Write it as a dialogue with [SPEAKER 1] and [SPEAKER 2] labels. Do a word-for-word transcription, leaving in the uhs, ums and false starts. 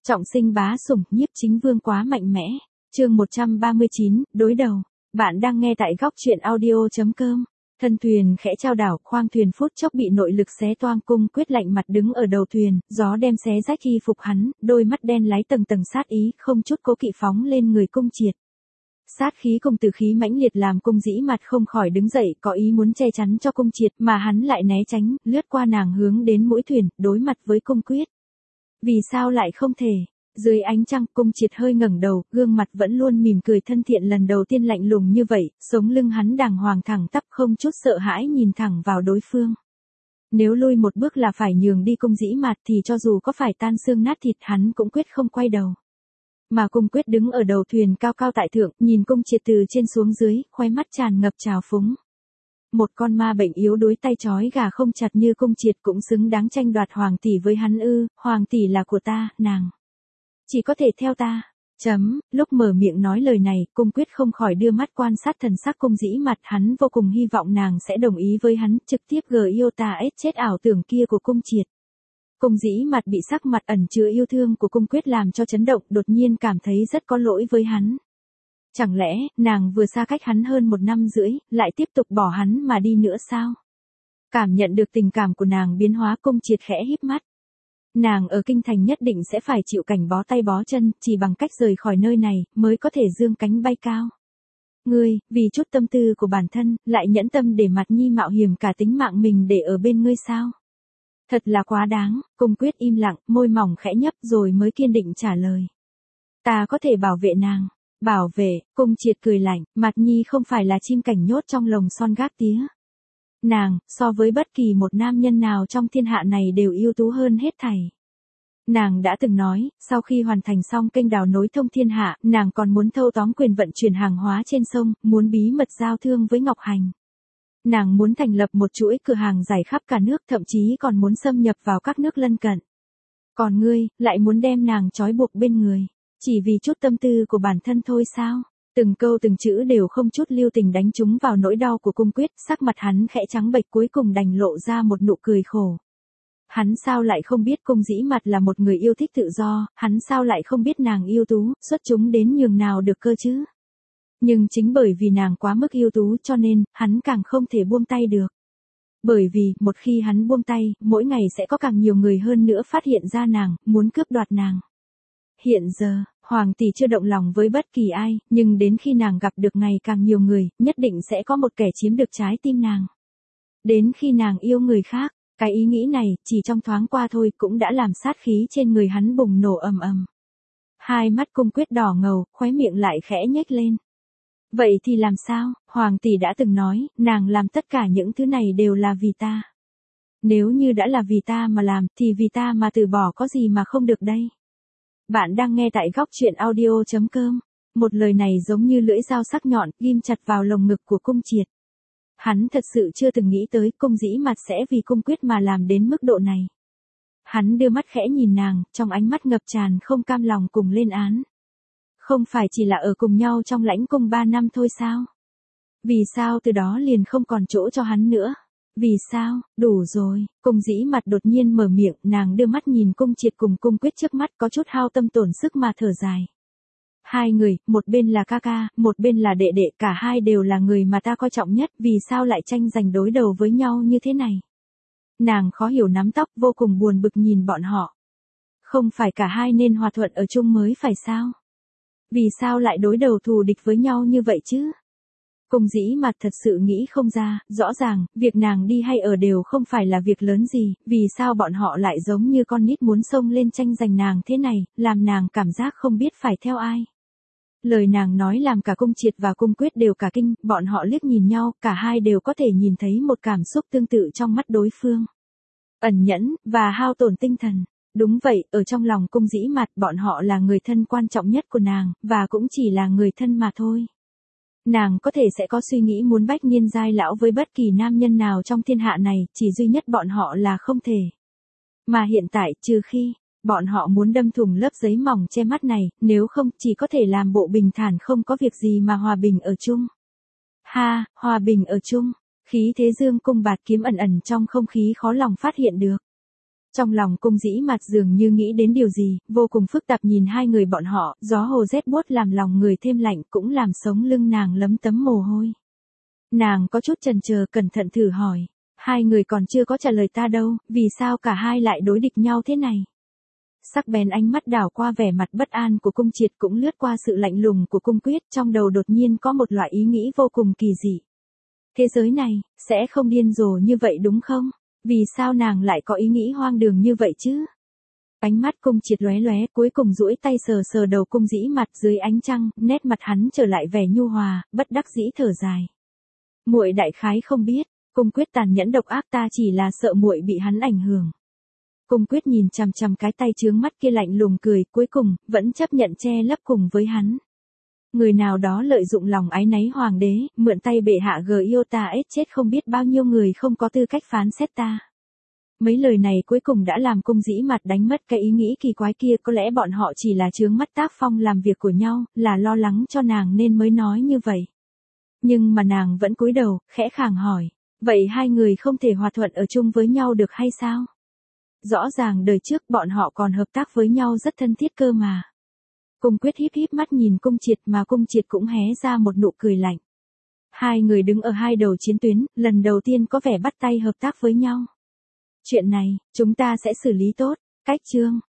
[SPEAKER 1] Trọng sinh bá sủng, nhiếp chính vương quá mạnh mẽ. Chương một trăm ba mươi chín, đối đầu. Bạn đang nghe tại góc truyện audio chấm com. Thân thuyền khẽ chao đảo, khoang thuyền phút chốc bị nội lực xé toang, Cung Quyết lạnh mặt đứng ở đầu thuyền, gió đem xé rách y phục hắn, đôi mắt đen láy tầng tầng sát ý, không chút cố kỵ phóng lên người Cung Triệt. Sát khí cùng từ khí mãnh liệt làm Cung Dĩ Mặt không khỏi đứng dậy, có ý muốn che chắn cho Cung Triệt, mà hắn lại né tránh, lướt qua nàng hướng đến mũi thuyền, đối mặt với Cung Quyết. Vì sao lại không thể? Dưới ánh trăng, Cung Triệt hơi ngẩng đầu, gương mặt vẫn luôn mỉm cười thân thiện, lần đầu tiên lạnh lùng như vậy, sống lưng hắn đàng hoàng thẳng tắp, không chút sợ hãi nhìn thẳng vào đối phương. Nếu lui một bước là phải nhường đi Cung Dĩ Mạt thì cho dù có phải tan xương nát thịt hắn cũng quyết không quay đầu. Mà Cung Quyết đứng ở đầu thuyền cao cao tại thượng, nhìn Cung Triệt từ trên xuống dưới, khóe mắt tràn ngập trào phúng. Một con ma bệnh yếu đuối tay trói gà không chặt như Cung Triệt cũng xứng đáng tranh đoạt hoàng tỷ với hắn ư? Hoàng tỷ là của ta, nàng chỉ có thể theo ta. Chấm, lúc mở miệng nói lời này, Cung Quyết không khỏi đưa mắt quan sát thần sắc Cung Dĩ Mặt, hắn vô cùng hy vọng nàng sẽ đồng ý với hắn, trực tiếp gờ yêu ta ết chết ảo tưởng kia của Cung Triệt. Cung Dĩ Mặt bị sắc mặt ẩn chứa yêu thương của Cung Quyết làm cho chấn động, đột nhiên cảm thấy rất có lỗi với hắn. Chẳng lẽ, nàng vừa xa cách hắn hơn một năm rưỡi, lại tiếp tục bỏ hắn mà đi nữa sao? Cảm nhận được tình cảm của nàng biến hóa, Cung Triệt khẽ híp mắt. Nàng ở kinh thành nhất định sẽ phải chịu cảnh bó tay bó chân, chỉ bằng cách rời khỏi nơi này, mới có thể dương cánh bay cao. Ngươi, vì chút tâm tư của bản thân, lại nhẫn tâm để Mặt Nhi mạo hiểm cả tính mạng mình để ở bên ngươi sao? Thật là quá đáng. Cung Quyết im lặng, môi mỏng khẽ nhấp rồi mới kiên định trả lời. Ta có thể bảo vệ nàng. Bảo vệ? Cung Triệt cười lạnh, Mặt Nhi không phải là chim cảnh nhốt trong lồng son gác tía. Nàng, so với bất kỳ một nam nhân nào trong thiên hạ này đều ưu tú hơn hết thảy. Nàng đã từng nói, sau khi hoàn thành xong kênh đào nối thông thiên hạ, nàng còn muốn thâu tóm quyền vận chuyển hàng hóa trên sông, muốn bí mật giao thương với Ngọc Hành. Nàng muốn thành lập một chuỗi cửa hàng rải khắp cả nước, thậm chí còn muốn xâm nhập vào các nước lân cận. Còn ngươi, lại muốn đem nàng trói buộc bên người, chỉ vì chút tâm tư của bản thân thôi sao? Từng câu từng chữ đều không chút lưu tình đánh trúng vào nỗi đau của Cung Quyết, sắc mặt hắn khẽ trắng bệch, cuối cùng đành lộ ra một nụ cười khổ. Hắn sao lại không biết Cung Dĩ Mặt là một người yêu thích tự do, hắn sao lại không biết nàng yêu tú, xuất chúng đến nhường nào được cơ chứ? Nhưng chính bởi vì nàng quá mức yêu tú cho nên, hắn càng không thể buông tay được. Bởi vì, một khi hắn buông tay, mỗi ngày sẽ có càng nhiều người hơn nữa phát hiện ra nàng, muốn cướp đoạt nàng. Hiện giờ, Hoàng tỷ chưa động lòng với bất kỳ ai, nhưng đến khi nàng gặp được ngày càng nhiều người, nhất định sẽ có một kẻ chiếm được trái tim nàng. Đến khi nàng yêu người khác, cái ý nghĩ này, chỉ trong thoáng qua thôi cũng đã làm sát khí trên người hắn bùng nổ ầm ầm. Hai mắt Cung Quyết đỏ ngầu, khóe miệng lại khẽ nhếch lên. Vậy thì làm sao? Hoàng tỷ đã từng nói, nàng làm tất cả những thứ này đều là vì ta. Nếu như đã là vì ta mà làm, thì vì ta mà từ bỏ có gì mà không được đây? Bạn đang nghe tại góc truyện audio chấm com. Một lời này giống như lưỡi dao sắc nhọn, ghim chặt vào lồng ngực của Cung Triệt. Hắn thật sự chưa từng nghĩ tới Cung Dĩ Mặt sẽ vì Cung Quyết mà làm đến mức độ này. Hắn đưa mắt khẽ nhìn nàng, trong ánh mắt ngập tràn không cam lòng cùng lên án. Không phải chỉ là ở cùng nhau trong lãnh cung ba năm thôi sao? Vì sao từ đó liền không còn chỗ cho hắn nữa? Vì sao? Đủ rồi. Cung Dĩ Mặt đột nhiên mở miệng, nàng đưa mắt nhìn Cung Triệt cùng Cung Quyết trước mắt, có chút hao tâm tổn sức mà thở dài. Hai người, một bên là ca ca, một bên là đệ đệ, cả hai đều là người mà ta coi trọng nhất, vì sao lại tranh giành đối đầu với nhau như thế này? Nàng khó hiểu nắm tóc, vô cùng buồn bực nhìn bọn họ. Không phải cả hai nên hòa thuận ở chung mới phải sao? Vì sao lại đối đầu thù địch với nhau như vậy chứ? Cung Dĩ Mặt thật sự nghĩ không ra, rõ ràng, việc nàng đi hay ở đều không phải là việc lớn gì, vì sao bọn họ lại giống như con nít muốn xông lên tranh giành nàng thế này, làm nàng cảm giác không biết phải theo ai. Lời nàng nói làm cả Cung Triệt và Cung Quyết đều cả kinh, bọn họ liếc nhìn nhau, cả hai đều có thể nhìn thấy một cảm xúc tương tự trong mắt đối phương. Ẩn nhẫn, và hao tổn tinh thần. Đúng vậy, ở trong lòng Cung Dĩ Mặt, bọn họ là người thân quan trọng nhất của nàng, và cũng chỉ là người thân mà thôi. Nàng có thể sẽ có suy nghĩ muốn bách niên giai lão với bất kỳ nam nhân nào trong thiên hạ này, chỉ duy nhất bọn họ là không thể. Mà hiện tại, trừ khi, bọn họ muốn đâm thủng lớp giấy mỏng che mắt này, nếu không, chỉ có thể làm bộ bình thản không có việc gì mà hòa bình ở chung. Ha, hòa bình ở chung, khí thế dương cung bạt kiếm ẩn ẩn trong không khí khó lòng phát hiện được. Trong lòng cung dĩ mặt dường như nghĩ đến điều gì, vô cùng phức tạp nhìn hai người bọn họ, gió hồ rét buốt làm lòng người thêm lạnh cũng làm sống lưng nàng lấm tấm mồ hôi. Nàng có chút chần chờ cẩn thận thử hỏi, hai người còn chưa có trả lời ta đâu, vì sao cả hai lại đối địch nhau thế này? Sắc bén ánh mắt đảo qua vẻ mặt bất an của cung triệt cũng lướt qua sự lạnh lùng của cung quyết, trong đầu đột nhiên có một loại ý nghĩ vô cùng kỳ dị. Thế giới này, sẽ không điên rồ như vậy đúng không? Vì sao nàng lại có ý nghĩ hoang đường như vậy chứ? Ánh mắt cung triệt lóe lóe, cuối cùng duỗi tay sờ sờ đầu cung dĩ mặt dưới ánh trăng, nét mặt hắn trở lại vẻ nhu hòa, bất đắc dĩ thở dài. Muội đại khái không biết, cung quyết tàn nhẫn độc ác, ta chỉ là sợ muội bị hắn ảnh hưởng. Cung quyết nhìn chằm chằm cái tay chướng mắt kia lạnh lùng cười, cuối cùng, vẫn chấp nhận che lấp cùng với hắn. Người nào đó lợi dụng lòng áy náy hoàng đế, mượn tay bệ hạ gờ yêu ta ết chết không biết bao nhiêu người không có tư cách phán xét ta. Mấy lời này cuối cùng đã làm cung dĩ mặt đánh mất cái ý nghĩ kỳ quái kia, có lẽ bọn họ chỉ là chướng mắt tác phong làm việc của nhau, là lo lắng cho nàng nên mới nói như vậy. Nhưng mà nàng vẫn cúi đầu, khẽ khàng hỏi, vậy hai người không thể hòa thuận ở chung với nhau được hay sao? Rõ ràng đời trước bọn họ còn hợp tác với nhau rất thân thiết cơ mà. Cung quyết híp híp mắt nhìn cung triệt mà cung triệt cũng hé ra một nụ cười lạnh. Hai người đứng ở hai đầu chiến tuyến, lần đầu tiên có vẻ bắt tay hợp tác với nhau. Chuyện này, chúng ta sẽ xử lý tốt. Cách chương